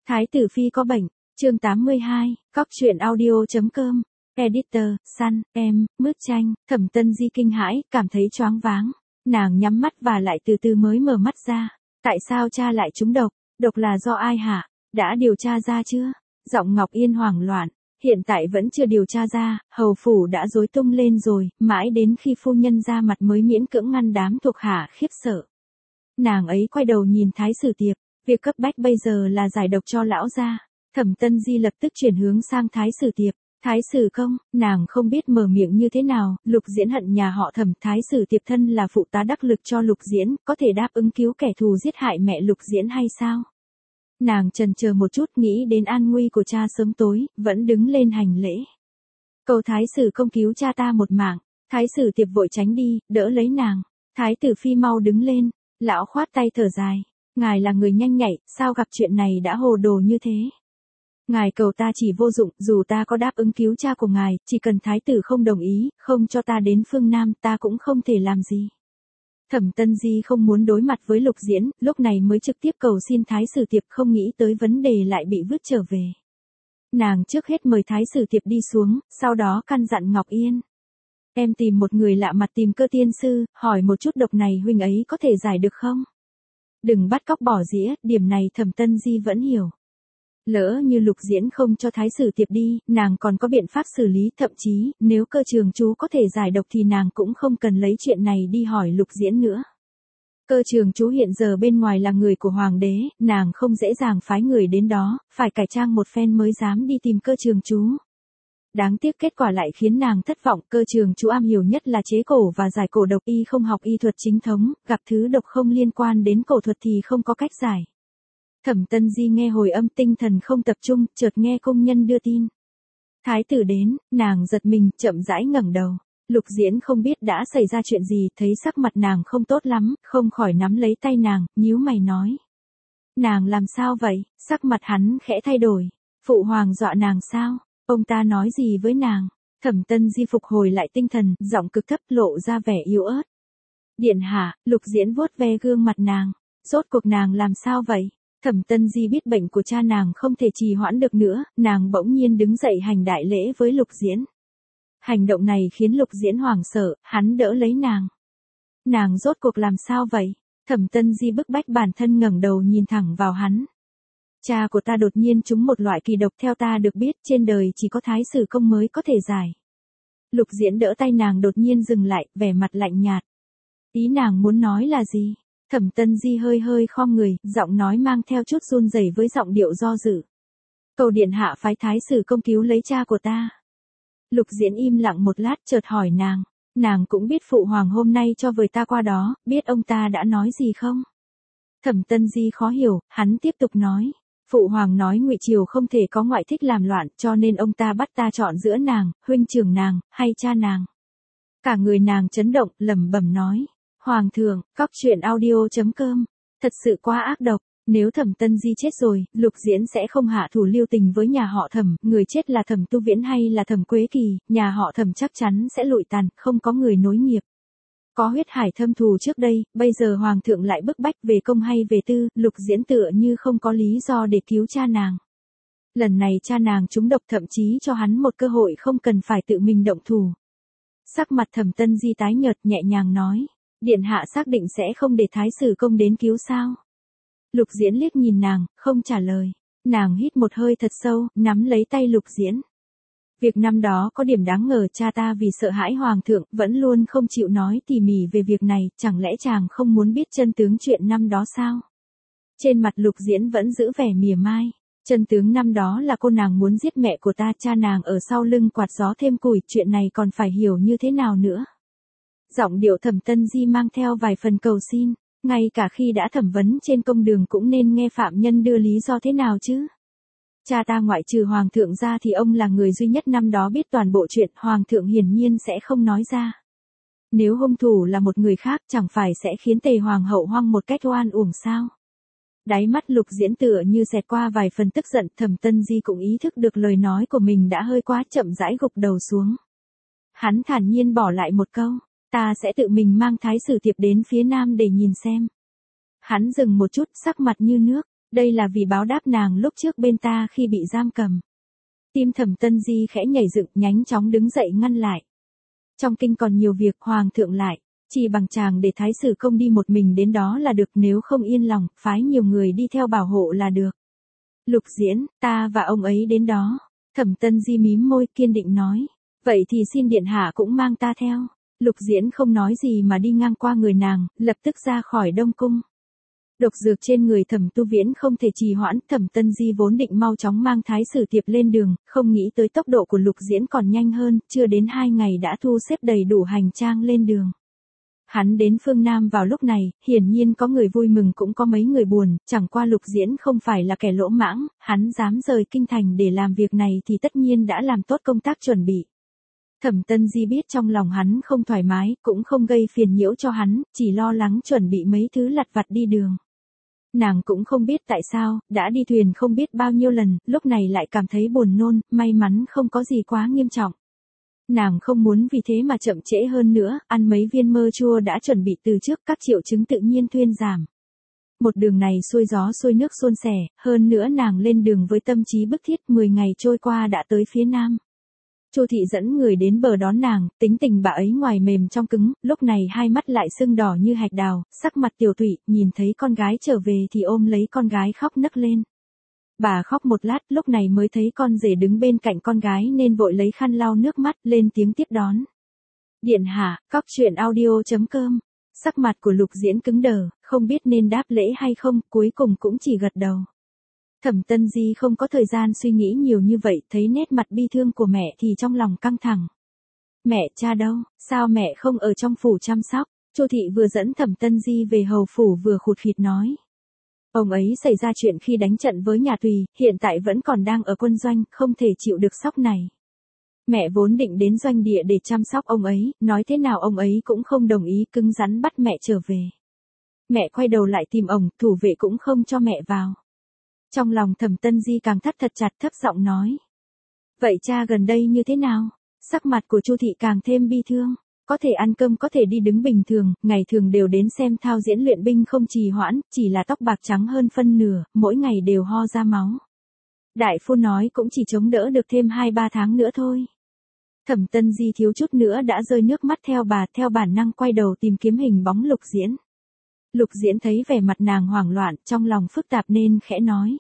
Thái tử phi có bệnh, chương 82, cóc truyện audio.com, editor, Sun, em, Mướt Tranh, Thẩm Tân Di kinh hãi, cảm thấy choáng váng. Nàng nhắm mắt và lại từ từ mới mở mắt ra. Tại sao cha lại trúng độc? Độc là do ai hả? Đã điều tra ra chưa? Giọng Ngọc Yên hoảng loạn. Hiện tại vẫn chưa điều tra ra, hầu phủ đã rối tung lên rồi, mãi đến khi phu nhân ra mặt mới miễn cưỡng ngăn đám thuộc hạ khiếp sợ. Nàng ấy quay đầu nhìn Thái Sử Tiệp, việc cấp bách bây giờ là giải độc cho lão gia. Thẩm Tân Di lập tức chuyển hướng sang Thái Sử Tiệp. Thái Sử công, nàng không biết mở miệng như thế nào, Lục Diễn hận nhà họ Thẩm. Thái Sử Tiệp thân là phụ tá đắc lực cho Lục Diễn, có thể đáp ứng cứu kẻ thù giết hại mẹ Lục Diễn hay sao? Nàng chần chờ một chút, nghĩ đến an nguy của cha sớm tối, vẫn đứng lên hành lễ. Cầu Thái Sử công cứu cha ta một mạng. Thái Sử Tiệp vội tránh đi, đỡ lấy nàng. Thái tử phi mau đứng lên. Lão khoát tay thở dài. Ngài là người nhanh nhạy, sao gặp chuyện này đã hồ đồ như thế? Ngài cầu ta chỉ vô dụng, dù ta có đáp ứng cứu cha của ngài, chỉ cần thái tử không đồng ý, không cho ta đến phương Nam, ta cũng không thể làm gì. Thẩm Tân Di không muốn đối mặt với Lục Diễn, lúc này mới trực tiếp cầu xin Thái Sử Tiệp, không nghĩ tới vấn đề lại bị vứt trở về. Nàng trước hết mời Thái Sử Tiệp đi xuống, sau đó căn dặn Ngọc Yên. Em tìm một người lạ mặt, tìm Cơ tiên sư, hỏi một chút độc này huynh ấy có thể giải được không? Đừng bắt cóc bỏ dĩa, điểm này Thẩm Tân Di vẫn hiểu. Lỡ như Lục Diễn không cho Thái Sử Tiệp đi, nàng còn có biện pháp xử lý, thậm chí, nếu Cơ trường chú có thể giải độc thì nàng cũng không cần lấy chuyện này đi hỏi Lục Diễn nữa. Cơ trường chú hiện giờ bên ngoài là người của Hoàng đế, nàng không dễ dàng phái người đến đó, phải cải trang một phen mới dám đi tìm Cơ trường chú. Đáng tiếc kết quả lại khiến nàng thất vọng. Cơ trường chú am hiểu nhất là chế cổ và giải cổ độc, y không học y thuật chính thống, gặp thứ độc không liên quan đến cổ thuật thì không có cách giải. Thẩm Tân Di nghe hồi âm, tinh thần không tập trung, chợt nghe công nhân đưa tin. Thái tử đến, nàng giật mình, chậm rãi ngẩng đầu. Lục Diễn không biết đã xảy ra chuyện gì, thấy sắc mặt nàng không tốt lắm, không khỏi nắm lấy tay nàng, nhíu mày nói. Nàng làm sao vậy? Sắc mặt hắn khẽ thay đổi. Phụ hoàng dọa nàng sao? Ông ta nói gì với nàng? Thẩm Tân Di phục hồi lại tinh thần, giọng cực thấp lộ ra vẻ yếu ớt. Điện hạ, Lục Diễn vuốt ve gương mặt nàng. Rốt cuộc nàng làm sao vậy? Thẩm Tân Di biết bệnh của cha nàng không thể trì hoãn được nữa, nàng bỗng nhiên đứng dậy hành đại lễ với Lục Diễn. Hành động này khiến Lục Diễn hoảng sợ, hắn đỡ lấy nàng. Nàng rốt cuộc làm sao vậy? Thẩm Tân Di bức bách bản thân ngẩng đầu nhìn thẳng vào hắn. Cha của ta đột nhiên trúng một loại kỳ độc, theo ta được biết trên đời chỉ có Thái Sử công mới có thể giải. Lục Diễn đỡ tay nàng đột nhiên dừng lại, vẻ mặt lạnh nhạt. Ý nàng muốn nói là gì? Thẩm Tân Di hơi hơi khom người, giọng nói mang theo chút run rẩy với giọng điệu do dự. Cầu điện hạ phái Thái Sử công cứu lấy cha của ta. Lục Diễn im lặng một lát, chợt hỏi nàng. Nàng cũng biết phụ hoàng hôm nay cho vời ta qua đó, biết ông ta đã nói gì không? Thẩm Tân Di khó hiểu, hắn tiếp tục nói. Phụ hoàng nói Ngụy Triều không thể có ngoại thích làm loạn, cho nên ông ta bắt ta chọn giữa nàng, huynh trưởng nàng, hay cha nàng. Cả người nàng chấn động, lẩm bẩm nói. Hoàng thượng, cóc truyện audio.com, thật sự quá ác độc. Nếu Thẩm Tân Di chết rồi, Lục Diễn sẽ không hạ thủ lưu tình với nhà họ Thẩm, người chết là Thẩm Tu Viễn hay là Thẩm Quế Kỳ, nhà họ Thẩm chắc chắn sẽ lụi tàn, không có người nối nghiệp. Có huyết hải thâm thù trước đây, bây giờ Hoàng thượng lại bức bách về công hay về tư, Lục Diễn tựa như không có lý do để cứu cha nàng. Lần này cha nàng trúng độc, thậm chí cho hắn một cơ hội không cần phải tự mình động thủ. Sắc mặt Thẩm Tân Di tái nhợt, nhẹ nhàng nói. Điện hạ xác định sẽ không để Thái Sử công đến cứu sao? Lục Diễn liếc nhìn nàng, không trả lời. Nàng hít một hơi thật sâu, nắm lấy tay Lục Diễn. Việc năm đó có điểm đáng ngờ, cha ta vì sợ hãi hoàng thượng, vẫn luôn không chịu nói tỉ mỉ về việc này, chẳng lẽ chàng không muốn biết chân tướng chuyện năm đó sao? Trên mặt Lục Diễn vẫn giữ vẻ mỉa mai. Chân tướng năm đó là cô nàng muốn giết mẹ của ta, cha nàng ở sau lưng quạt gió thêm củi, chuyện này còn phải hiểu như thế nào nữa? Giọng điệu Thẩm Tân Di mang theo vài phần cầu xin, ngay cả khi đã thẩm vấn trên công đường cũng nên nghe phạm nhân đưa lý do thế nào chứ. Cha ta ngoại trừ hoàng thượng ra thì ông là người duy nhất năm đó biết toàn bộ chuyện, hoàng thượng hiển nhiên sẽ không nói ra. Nếu hung thủ là một người khác, chẳng phải sẽ khiến Tề hoàng hậu hoang một cách oan uổng sao? Đáy mắt Lục Diễn tựa như xẹt qua vài phần tức giận. Thẩm Tân Di cũng ý thức được lời nói của mình đã hơi quá, chậm rãi gục đầu xuống. Hắn thản nhiên bỏ lại một câu. Ta sẽ tự mình mang Thái Sử Tiệp đến phía Nam để nhìn xem. Hắn dừng một chút, sắc mặt như nước. Đây là vì báo đáp nàng lúc trước bên ta khi bị giam cầm. Tim Thẩm Tân Di khẽ nhảy dựng, nhanh chóng đứng dậy ngăn lại. Trong kinh còn nhiều việc, hoàng thượng lại, chỉ bằng chàng để thái sử công đi một mình đến đó là được, nếu không yên lòng, phái nhiều người đi theo bảo hộ là được. Lục Diễn, ta và ông ấy đến đó. Thẩm Tân Di mím môi kiên định nói. Vậy thì xin điện hạ cũng mang ta theo. Lục Diễn không nói gì mà đi ngang qua người nàng, lập tức ra khỏi Đông Cung. Độc dược trên người Thẩm Tu Viễn không thể trì hoãn, Thẩm Tân Di vốn định mau chóng mang thái sử Tiệp lên đường, không nghĩ tới tốc độ của Lục Diễn còn nhanh hơn, chưa đến 2 ngày đã thu xếp đầy đủ hành trang lên đường. Hắn đến phương Nam vào lúc này, hiển nhiên có người vui mừng cũng có mấy người buồn, chẳng qua Lục Diễn không phải là kẻ lỗ mãng, hắn dám rời kinh thành để làm việc này thì tất nhiên đã làm tốt công tác chuẩn bị. Thẩm Tân Di biết trong lòng hắn không thoải mái, cũng không gây phiền nhiễu cho hắn, chỉ lo lắng chuẩn bị mấy thứ lặt vặt đi đường. Nàng cũng không biết tại sao, đã đi thuyền không biết bao nhiêu lần, lúc này lại cảm thấy buồn nôn, may mắn không có gì quá nghiêm trọng. Nàng không muốn vì thế mà chậm trễ hơn nữa, ăn mấy viên mơ chua đã chuẩn bị từ trước, các triệu chứng tự nhiên thuyên giảm. Một đường này xuôi gió xuôi nước suôn sẻ, hơn nữa nàng lên đường với tâm trí bức thiết, 10 ngày trôi qua đã tới phía Nam. Chu thị dẫn người đến bờ đón nàng, tính tình bà ấy ngoài mềm trong cứng, lúc này hai mắt lại sưng đỏ như hạch đào, sắc mặt tiều tụy, nhìn thấy con gái trở về thì ôm lấy con gái khóc nấc lên. Bà khóc một lát, lúc này mới thấy con rể đứng bên cạnh con gái nên vội lấy khăn lau nước mắt, lên tiếng tiếp đón. Điện hạ, cóc truyện audio.com. Sắc mặt của Lục Diễn cứng đờ, không biết nên đáp lễ hay không, cuối cùng cũng chỉ gật đầu. Thẩm Tân Di không có thời gian suy nghĩ nhiều như vậy, thấy nét mặt bi thương của mẹ thì trong lòng căng thẳng. Mẹ, cha đâu, sao mẹ không ở trong phủ chăm sóc? Chu thị vừa dẫn Thẩm Tân Di về hầu phủ vừa khụt khịt nói. Ông ấy xảy ra chuyện khi đánh trận với nhà Tùy, hiện tại vẫn còn đang ở quân doanh, không thể chịu được sốc này. Mẹ vốn định đến doanh địa để chăm sóc ông ấy, nói thế nào ông ấy cũng không đồng ý, cứng rắn bắt mẹ trở về. Mẹ quay đầu lại tìm ổng, thủ vệ cũng không cho mẹ vào. Trong lòng Thẩm Tân Di càng thắt thật chặt, thấp giọng nói. Vậy cha gần đây như thế nào? Sắc mặt của Chu thị càng thêm bi thương. Có thể ăn cơm, có thể đi đứng bình thường, ngày thường đều đến xem thao diễn luyện binh không trì hoãn, chỉ là tóc bạc trắng hơn phân nửa, mỗi ngày đều ho ra máu. Đại phu nói cũng chỉ chống đỡ được thêm 2-3 tháng nữa thôi. Thẩm Tân Di thiếu chút nữa đã rơi nước mắt theo bà, theo bản năng quay đầu tìm kiếm hình bóng Lục Diễn. Lục Diễn thấy vẻ mặt nàng hoảng loạn, trong lòng phức tạp nên khẽ nói.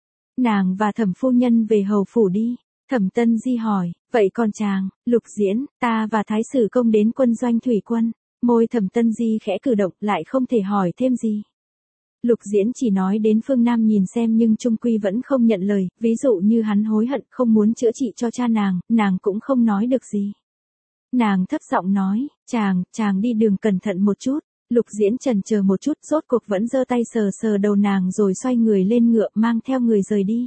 Nàng và Thẩm phu nhân về hầu phủ đi. Thẩm Tân Di hỏi, vậy còn chàng? Lục Diễn, ta và thái sử công đến quân doanh thủy quân. Môi Thẩm Tân Di khẽ cử động, lại không thể hỏi thêm gì. Lục Diễn chỉ nói đến phương Nam nhìn xem nhưng trung quy vẫn không nhận lời, ví dụ như hắn hối hận không muốn chữa trị cho cha nàng cũng không nói được gì. Nàng thấp giọng nói, chàng đi đường cẩn thận một chút. Lục Diễn chần chờ một chút, rốt cuộc vẫn giơ tay sờ sờ đầu nàng rồi xoay người lên ngựa mang theo người rời đi.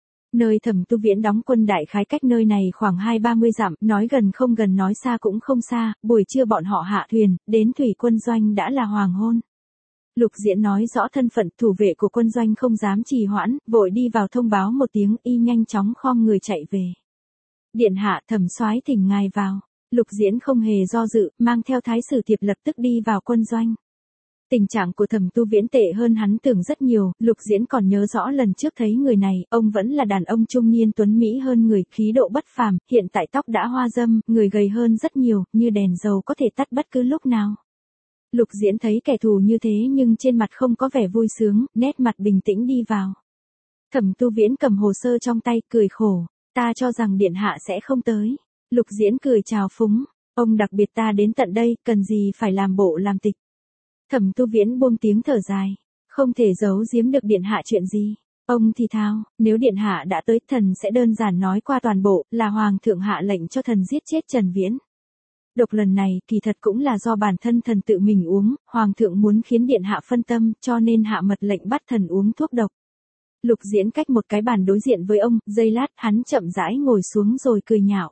Nơi Thẩm Tu Viễn đóng quân đại khái cách nơi này khoảng 20-30 dặm, nói gần không gần nói xa cũng không xa, buổi trưa bọn họ hạ thuyền, đến thủy quân doanh đã là hoàng hôn. Lục Diễn nói rõ thân phận, thủ vệ của quân doanh không dám trì hoãn, vội đi vào thông báo một tiếng, y nhanh chóng khom người chạy về. Điện hạ, Thẩm soái thỉnh ngài vào. Lục Diễn không hề do dự, mang theo thái sử Tiệp lập tức đi vào quân doanh. Tình trạng của Thẩm Tu Viễn tệ hơn hắn tưởng rất nhiều, Lục Diễn còn nhớ rõ lần trước thấy người này, ông vẫn là đàn ông trung niên tuấn mỹ hơn người, khí độ bất phàm, hiện tại tóc đã hoa râm, người gầy hơn rất nhiều, như đèn dầu có thể tắt bất cứ lúc nào. Lục Diễn thấy kẻ thù như thế nhưng trên mặt không có vẻ vui sướng, nét mặt bình tĩnh đi vào. Thẩm Tu Viễn cầm hồ sơ trong tay, cười khổ, ta cho rằng điện hạ sẽ không tới. Lục Diễn cười chào phúng, ông đặc biệt ta đến tận đây, cần gì phải làm bộ làm tịch. Thẩm Tu Viễn buông tiếng thở dài, không thể giấu giếm được điện hạ chuyện gì. Ông thì thào, nếu điện hạ đã tới, thần sẽ đơn giản nói qua toàn bộ, là hoàng thượng hạ lệnh cho thần giết chết Trần Viễn. Độc lần này, kỳ thật cũng là do bản thân thần tự mình uống, hoàng thượng muốn khiến điện hạ phân tâm, cho nên hạ mật lệnh bắt thần uống thuốc độc. Lục Diễn cách một cái bàn đối diện với ông, giây lát hắn chậm rãi ngồi xuống rồi cười nhạo.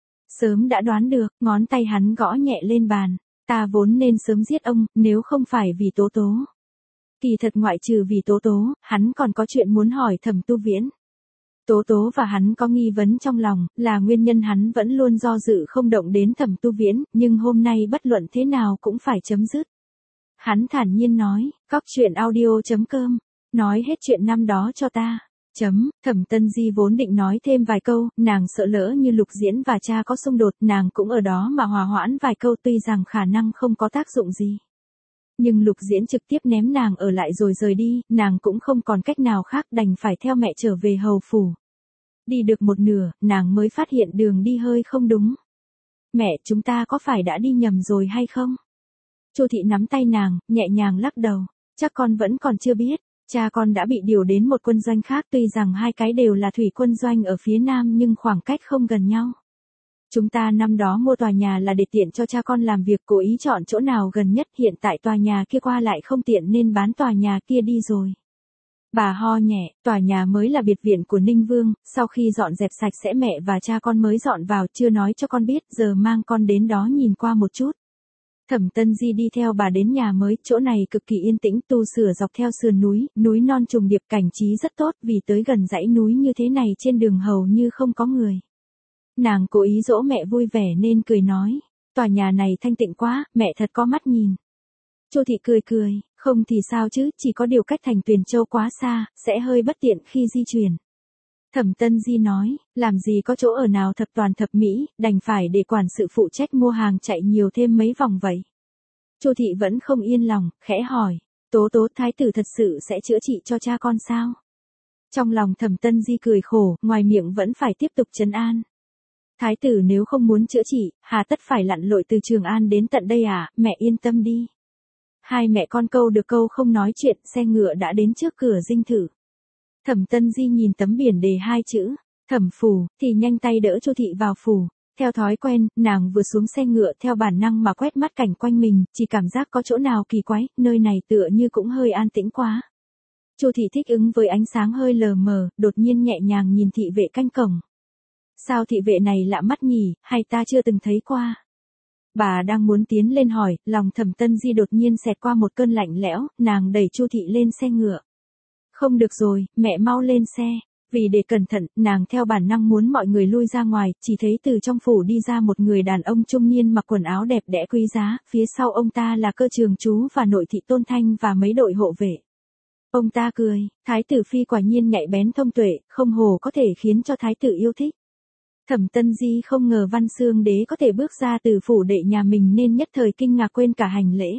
Sớm đã đoán được, ngón tay hắn gõ nhẹ lên bàn. Ta vốn nên sớm giết ông, nếu không phải vì Tố Tố. Kỳ thật ngoại trừ vì Tố Tố, hắn còn có chuyện muốn hỏi Thẩm Tu Viễn. Tố Tố và hắn có nghi vấn trong lòng, là nguyên nhân hắn vẫn luôn do dự không động đến Thẩm Tu Viễn, nhưng hôm nay bất luận thế nào cũng phải chấm dứt. Hắn thản nhiên nói, cóc truyện audio.com Nói hết chuyện năm đó cho ta. Thẩm Tân Di vốn định nói thêm vài câu, nàng sợ lỡ như Lục Diễn và cha có xung đột, nàng cũng ở đó mà hòa hoãn vài câu tuy rằng khả năng không có tác dụng gì. Nhưng Lục Diễn trực tiếp ném nàng ở lại rồi rời đi, nàng cũng không còn cách nào khác đành phải theo mẹ trở về hầu phủ. Đi được một nửa, nàng mới phát hiện đường đi hơi không đúng. Mẹ, chúng ta có phải đã đi nhầm rồi hay không? Chu Thị nắm tay nàng, nhẹ nhàng lắc đầu. Chắc con vẫn còn chưa biết. Cha con đã bị điều đến một quân doanh khác, tuy rằng hai cái đều là thủy quân doanh ở phía nam nhưng khoảng cách không gần nhau. Chúng ta năm đó mua tòa nhà là để tiện cho cha con làm việc, cố ý chọn chỗ nào gần nhất, hiện tại tòa nhà kia qua lại không tiện nên bán tòa nhà kia đi rồi. Bà ho nhẹ, tòa nhà mới là biệt viện của Ninh Vương, sau khi dọn dẹp sạch sẽ mẹ và cha con mới dọn vào, chưa nói cho con biết, giờ mang con đến đó nhìn qua một chút. Thẩm Tân Di đi theo bà đến nhà mới, chỗ này cực kỳ yên tĩnh, tu sửa dọc theo sườn núi, núi non trùng điệp, cảnh trí rất tốt, vì tới gần dãy núi như thế này trên đường hầu như không có người. Nàng cố ý dỗ mẹ vui vẻ nên cười nói, tòa nhà này thanh tịnh quá, mẹ thật có mắt nhìn. Chu Thị cười cười, không thì sao chứ, chỉ có điều cách thành Tuyền Châu quá xa, sẽ hơi bất tiện khi di chuyển. Thẩm Tân Di nói, làm gì có chỗ ở nào thập toàn thập mỹ, đành phải để quản sự phụ trách mua hàng chạy nhiều thêm mấy vòng vậy. Chu Thị vẫn không yên lòng, khẽ hỏi, Tố Tố, thái tử thật sự sẽ chữa trị cho cha con sao? Trong lòng Thẩm Tân Di cười khổ, ngoài miệng vẫn phải tiếp tục trấn an. Thái tử nếu không muốn chữa trị, hà tất phải lặn lội từ Trường An đến tận đây à, mẹ yên tâm đi. Hai mẹ con câu được câu không nói chuyện, xe ngựa đã đến trước cửa dinh thự. Thẩm Tân Di nhìn tấm biển đề hai chữ, Thẩm phủ, thì nhanh tay đỡ Chu Thị vào phủ. Theo thói quen, nàng vừa xuống xe ngựa theo bản năng mà quét mắt cảnh quanh mình, chỉ cảm giác có chỗ nào kỳ quái, nơi này tựa như cũng hơi an tĩnh quá. Chu Thị thích ứng với ánh sáng hơi lờ mờ, đột nhiên nhẹ nhàng nhìn thị vệ canh cổng. Sao thị vệ này lạ mắt nhỉ, hay ta chưa từng thấy qua? Bà đang muốn tiến lên hỏi, lòng Thẩm Tân Di đột nhiên xẹt qua một cơn lạnh lẽo, nàng đẩy Chu Thị lên xe ngựa. Không được rồi, mẹ mau lên xe. Vì để cẩn thận, nàng theo bản năng muốn mọi người lui ra ngoài, chỉ thấy từ trong phủ đi ra một người đàn ông trung niên mặc quần áo đẹp đẽ quý giá, phía sau ông ta là Cơ Trường Chú và nội thị Tôn Thanh và mấy đội hộ vệ. Ông ta cười, thái tử phi quả nhiên nhạy bén thông tuệ, không hồ có thể khiến cho thái tử yêu thích. Thẩm Tân Di không ngờ Văn Xương Đế có thể bước ra từ phủ đệ nhà mình nên nhất thời kinh ngạc quên cả hành lễ.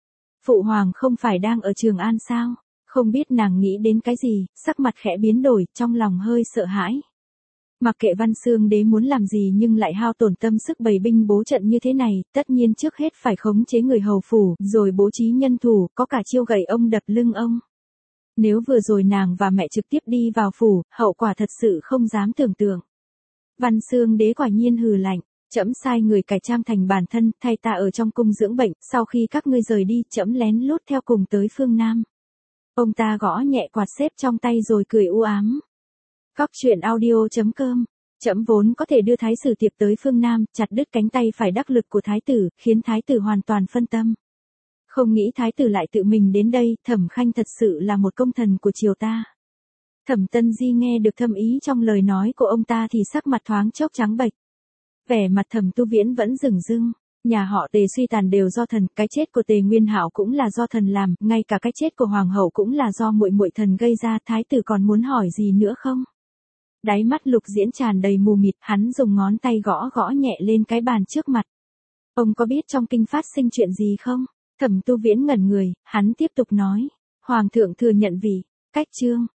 Phụ hoàng không phải đang ở Trường An sao? Không biết nàng nghĩ đến cái gì, sắc mặt khẽ biến đổi, trong lòng hơi sợ hãi. Mặc kệ Văn Xương Đế muốn làm gì nhưng lại hao tổn tâm sức bày binh bố trận như thế này, tất nhiên trước hết phải khống chế người hầu phủ, rồi bố trí nhân thủ, có cả chiêu gậy ông đập lưng ông. Nếu vừa rồi nàng và mẹ trực tiếp đi vào phủ, hậu quả thật sự không dám tưởng tượng. Văn Xương Đế quả nhiên hừ lạnh, trẫm sai người cải trang thành bản thân, thay ta ở trong cung dưỡng bệnh, sau khi các ngươi rời đi, trẫm lén lút theo cùng tới phương Nam. Ông ta gõ nhẹ quạt xếp trong tay rồi cười u ám. Cóc truyện audio.com. Trẫm vốn có thể đưa thái sử Tiệp tới phương Nam, chặt đứt cánh tay phải đắc lực của thái tử, khiến thái tử hoàn toàn phân tâm. Không nghĩ thái tử lại tự mình đến đây, Thẩm Khanh thật sự là một công thần của triều ta. Thẩm Tân Di nghe được thâm ý trong lời nói của ông ta thì sắc mặt thoáng chốc trắng bệch. Vẻ mặt Thẩm Tu Viễn vẫn rừng rưng. Nhà họ Tề suy tàn đều do thần, cái chết của Tề Nguyên Hạo cũng là do thần làm, ngay cả cái chết của hoàng hậu cũng là do muội muội thần gây ra, thái tử còn muốn hỏi gì nữa không? Đáy mắt Lục Diễn tràn đầy mù mịt, hắn dùng ngón tay gõ gõ nhẹ lên cái bàn trước mặt. Ông có biết trong kinh phát sinh chuyện gì không? Thẩm Tu Viễn ngẩn người, hắn tiếp tục nói, hoàng thượng thừa nhận vì cách chương